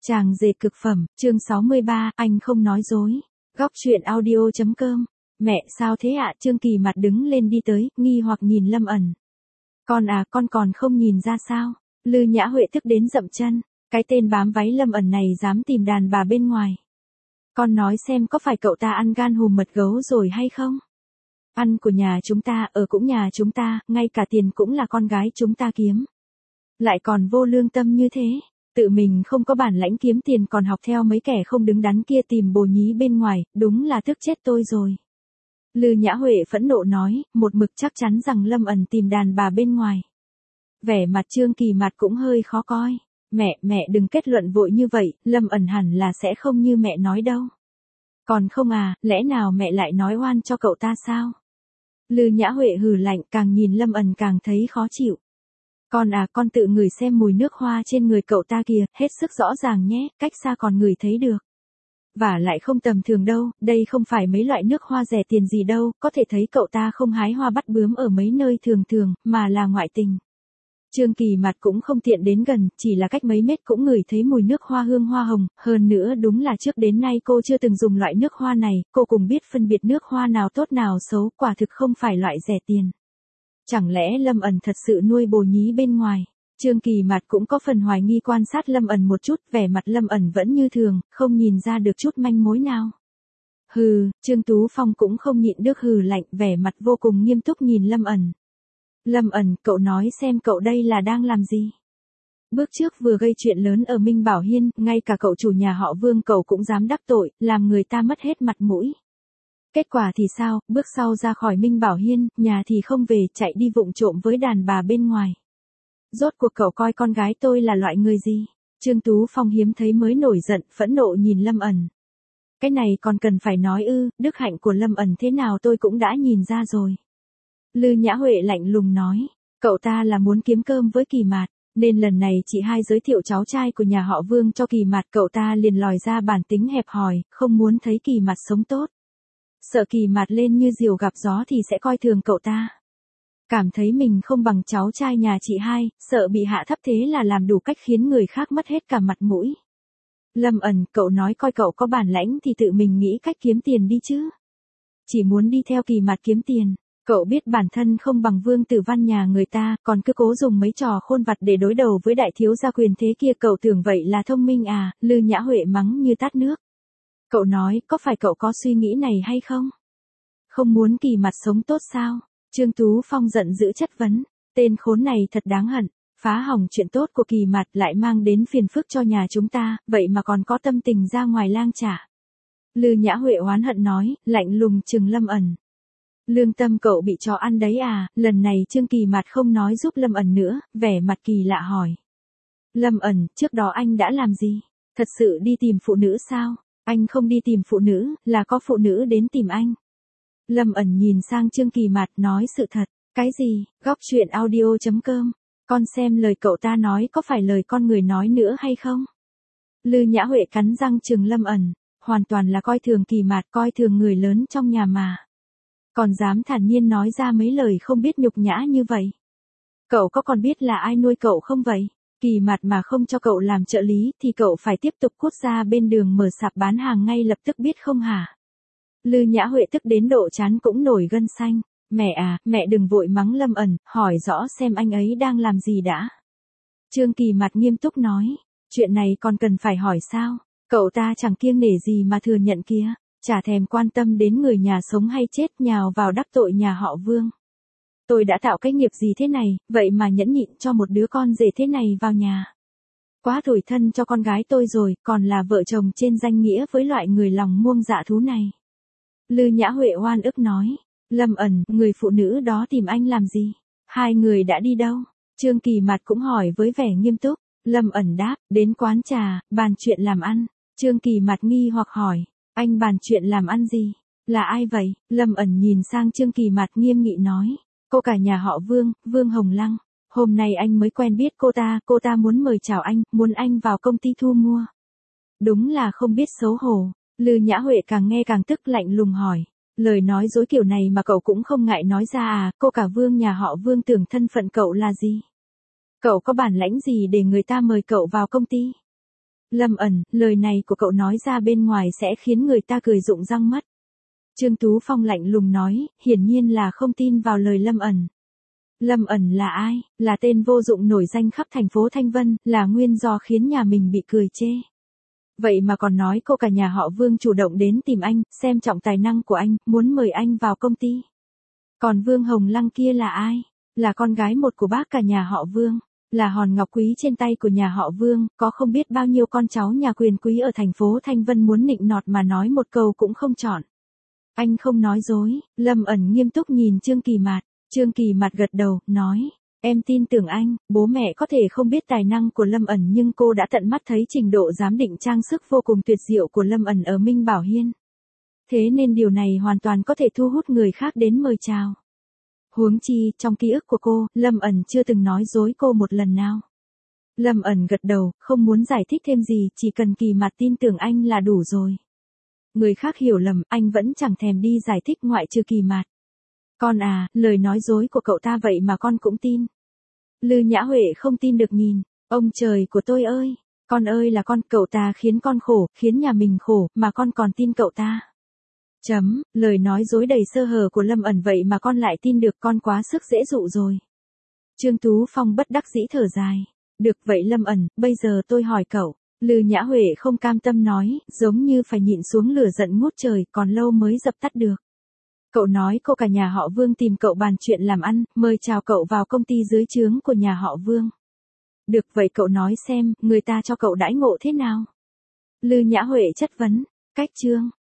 Chàng dệt cực phẩm, chương 63, anh không nói dối. Góc truyện audio.com. Mẹ sao thế ạ? Trương Kỳ mặt đứng lên đi tới, nghi hoặc nhìn Lâm ẩn. Con à, con còn không nhìn ra sao? Lư Nhã Huệ tức đến dậm chân. Cái tên bám váy Lâm ẩn này dám tìm đàn bà bên ngoài. Con nói xem có phải cậu ta ăn gan hùm mật gấu rồi hay không? Ăn của nhà chúng ta, ở cũng nhà chúng ta, ngay cả tiền cũng là con gái chúng ta kiếm. Lại còn vô lương tâm như thế. Tự mình không có bản lãnh kiếm tiền còn học theo mấy kẻ không đứng đắn kia tìm bồ nhí bên ngoài, đúng là tức chết tôi rồi. Lư Nhã Huệ phẫn nộ nói, một mực chắc chắn rằng Lâm ẩn tìm đàn bà bên ngoài. Vẻ mặt Trương Kỳ mặt cũng hơi khó coi. Mẹ đừng kết luận vội như vậy, Lâm ẩn hẳn là sẽ không như mẹ nói đâu. Còn không à, lẽ nào mẹ lại nói oan cho cậu ta sao? Lư Nhã Huệ hừ lạnh, càng nhìn Lâm ẩn càng thấy khó chịu. Con à, con tự ngửi xem mùi nước hoa trên người cậu ta kìa, hết sức rõ ràng nhé, cách xa còn ngửi thấy được. Và lại không tầm thường đâu, đây không phải mấy loại nước hoa rẻ tiền gì đâu, có thể thấy cậu ta không hái hoa bắt bướm ở mấy nơi thường, mà là ngoại tình. Trương Kỳ mặt cũng không tiện đến gần, chỉ là cách mấy mét cũng ngửi thấy mùi nước hoa hương hoa hồng, hơn nữa đúng là trước đến nay cô chưa từng dùng loại nước hoa này, cô cùng biết phân biệt nước hoa nào tốt nào xấu, quả thực không phải loại rẻ tiền. Chẳng lẽ Lâm ẩn thật sự nuôi bồ nhí bên ngoài? Trương Kỳ mặt cũng có phần hoài nghi quan sát Lâm ẩn một chút, vẻ mặt Lâm ẩn vẫn như thường, không nhìn ra được chút manh mối nào. Hừ, Trương Tú Phong cũng không nhịn được hừ lạnh, vẻ mặt vô cùng nghiêm túc nhìn Lâm ẩn. Lâm ẩn, cậu nói xem cậu đây là đang làm gì? Bước trước vừa gây chuyện lớn ở Minh Bảo Hiên, ngay cả cậu chủ nhà họ Vương cậu cũng dám đắc tội, làm người ta mất hết mặt mũi. Kết quả thì sao, bước sau ra khỏi Minh Bảo Hiên, nhà thì không về, chạy đi vụng trộm với đàn bà bên ngoài. Rốt cuộc cậu coi con gái tôi là loại người gì? Trương Tú Phong hiếm thấy mới nổi giận, phẫn nộ nhìn Lâm ẩn. Cái này còn cần phải nói ư, đức hạnh của Lâm ẩn thế nào tôi cũng đã nhìn ra rồi. Lư Nhã Huệ lạnh lùng nói, cậu ta là muốn kiếm cơm với Kỳ Mạt, nên lần này chị hai giới thiệu cháu trai của nhà họ Vương cho Kỳ Mạt, cậu ta liền lòi ra bản tính hẹp hòi, không muốn thấy Kỳ Mạt sống tốt. Sợ Kỳ Mạt lên như diều gặp gió thì sẽ coi thường cậu ta. Cảm thấy mình không bằng cháu trai nhà chị hai, sợ bị hạ thấp thế là làm đủ cách khiến người khác mất hết cả mặt mũi. Lâm ẩn, cậu nói coi cậu có bản lãnh thì tự mình nghĩ cách kiếm tiền đi chứ. Chỉ muốn đi theo Kỳ Mạt kiếm tiền. Cậu biết bản thân không bằng Vương Tử Văn nhà người ta, còn cứ cố dùng mấy trò khôn vặt để đối đầu với đại thiếu gia quyền thế kia, cậu tưởng vậy là thông minh à? Lư Nhã Huệ mắng như tát nước. Cậu nói, có phải cậu có suy nghĩ này hay không? Không muốn Kỳ Mạt sống tốt sao? Trương Tú Phong giận dữ chất vấn. Tên khốn này thật đáng hận, phá hỏng chuyện tốt của Kỳ Mạt lại mang đến phiền phức cho nhà chúng ta, vậy mà còn có tâm tình ra ngoài lang trả. Lư Nhã Huệ oán hận nói, lạnh lùng trừng Lâm ẩn. Lương tâm cậu bị chó ăn đấy à? Lần này Trương Kỳ mặt không nói giúp Lâm ẩn nữa, vẻ mặt kỳ lạ hỏi. Lâm ẩn, trước đó anh đã làm gì? Thật sự đi tìm phụ nữ sao? Anh không đi tìm phụ nữ, là có phụ nữ đến tìm anh. Lâm ẩn nhìn sang Trương Kỳ mặt nói sự thật. Cái gì? Góc truyện audio.com. Con xem lời cậu ta nói có phải lời con người nói nữa hay không? Lư Nhã Huệ cắn răng trừng Lâm ẩn. Hoàn toàn là coi thường Kỳ mặt, coi thường người lớn trong nhà mà. Còn dám thản nhiên nói ra mấy lời không biết nhục nhã như vậy. Cậu có còn biết là ai nuôi cậu không vậy? Kỳ mặt mà không cho cậu làm trợ lý thì cậu phải tiếp tục cút ra bên đường mở sạp bán hàng ngay lập tức biết không hả? Lư Nhã Huệ tức đến độ trán cũng nổi gân xanh. Mẹ à, mẹ đừng vội mắng Lâm ẩn, hỏi rõ xem anh ấy đang làm gì đã. Trương Kỳ mặt nghiêm túc nói, chuyện này còn cần phải hỏi sao? Cậu ta chẳng kiêng nể gì mà thừa nhận kia. Chả thèm quan tâm đến người nhà sống hay chết, nhào vào đắc tội nhà họ Vương. Tôi đã tạo cái nghiệp gì thế này, vậy mà nhẫn nhịn cho một đứa con rể thế này vào nhà. Quá tủi thân cho con gái tôi rồi, còn là vợ chồng trên danh nghĩa với loại người lòng muông dạ thú này. Lư Nhã Huệ oan ức nói, Lâm ẩn, người phụ nữ đó tìm anh làm gì? Hai người đã đi đâu? Trương Kỳ mặt cũng hỏi với vẻ nghiêm túc. Lâm ẩn đáp, đến quán trà, bàn chuyện làm ăn. Trương Kỳ mặt nghi hoặc hỏi. Anh bàn chuyện làm ăn gì? Là ai vậy? Lâm ẩn nhìn sang Trương Kỳ mặt nghiêm nghị nói. Cô cả nhà họ Vương, Vương Hồng Lăng. Hôm nay anh mới quen biết cô ta muốn mời chào anh, muốn anh vào công ty thu mua. Đúng là không biết xấu hổ. Lư Nhã Huệ càng nghe càng tức, lạnh lùng hỏi. Lời nói dối kiểu này mà cậu cũng không ngại nói ra à? Cô cả Vương nhà họ Vương tưởng thân phận cậu là gì? Cậu có bản lãnh gì để người ta mời cậu vào công ty? Lâm ẩn, lời này của cậu nói ra bên ngoài sẽ khiến người ta cười rụng răng mất. Trương Tú Phong lạnh lùng nói, hiển nhiên là không tin vào lời Lâm ẩn. Lâm ẩn là ai? Là tên vô dụng nổi danh khắp thành phố Thanh Vân, là nguyên do khiến nhà mình bị cười chê. Vậy mà còn nói cô cả nhà họ Vương chủ động đến tìm anh, xem trọng tài năng của anh, muốn mời anh vào công ty. Còn Vương Hồng Lăng kia là ai? Là con gái một của bác cả nhà họ Vương, là hòn ngọc quý trên tay của nhà họ Vương, có không biết bao nhiêu con cháu nhà quyền quý ở thành phố Thanh Vân muốn nịnh nọt mà nói một câu cũng không chọn. Anh không nói dối, Lâm ẩn nghiêm túc nhìn Trương Kỳ Mạt. Trương Kỳ Mạt gật đầu, nói, em tin tưởng anh, bố mẹ có thể không biết tài năng của Lâm ẩn nhưng cô đã tận mắt thấy trình độ giám định trang sức vô cùng tuyệt diệu của Lâm ẩn ở Minh Bảo Hiên. Thế nên điều này hoàn toàn có thể thu hút người khác đến mời chào. Huống chi, trong ký ức của cô, Lâm ẩn chưa từng nói dối cô một lần nào. Lâm ẩn gật đầu, không muốn giải thích thêm gì, chỉ cần Kỳ Mạt tin tưởng anh là đủ rồi. Người khác hiểu lầm, anh vẫn chẳng thèm đi giải thích ngoại trừ Kỳ Mạt. Con à, lời nói dối của cậu ta vậy mà con cũng tin. Lư Nhã Huệ không tin được nhìn, ông trời của tôi ơi, con ơi là con, cậu ta khiến con khổ, khiến nhà mình khổ, mà con còn tin cậu ta. Lời nói dối đầy sơ hở của Lâm ẩn vậy mà con lại tin được, con quá sức dễ dụ rồi. Trương Tú Phong bất đắc dĩ thở dài. Được vậy Lâm ẩn, bây giờ tôi hỏi cậu. Lư Nhã Huệ không cam tâm nói, giống như phải nhịn xuống lửa giận ngút trời, còn lâu mới dập tắt được. Cậu nói cô cả nhà họ Vương tìm cậu bàn chuyện làm ăn, mời chào cậu vào công ty dưới trướng của nhà họ Vương. Được vậy cậu nói xem, người ta cho cậu đãi ngộ thế nào? Lư Nhã Huệ chất vấn, cách chương.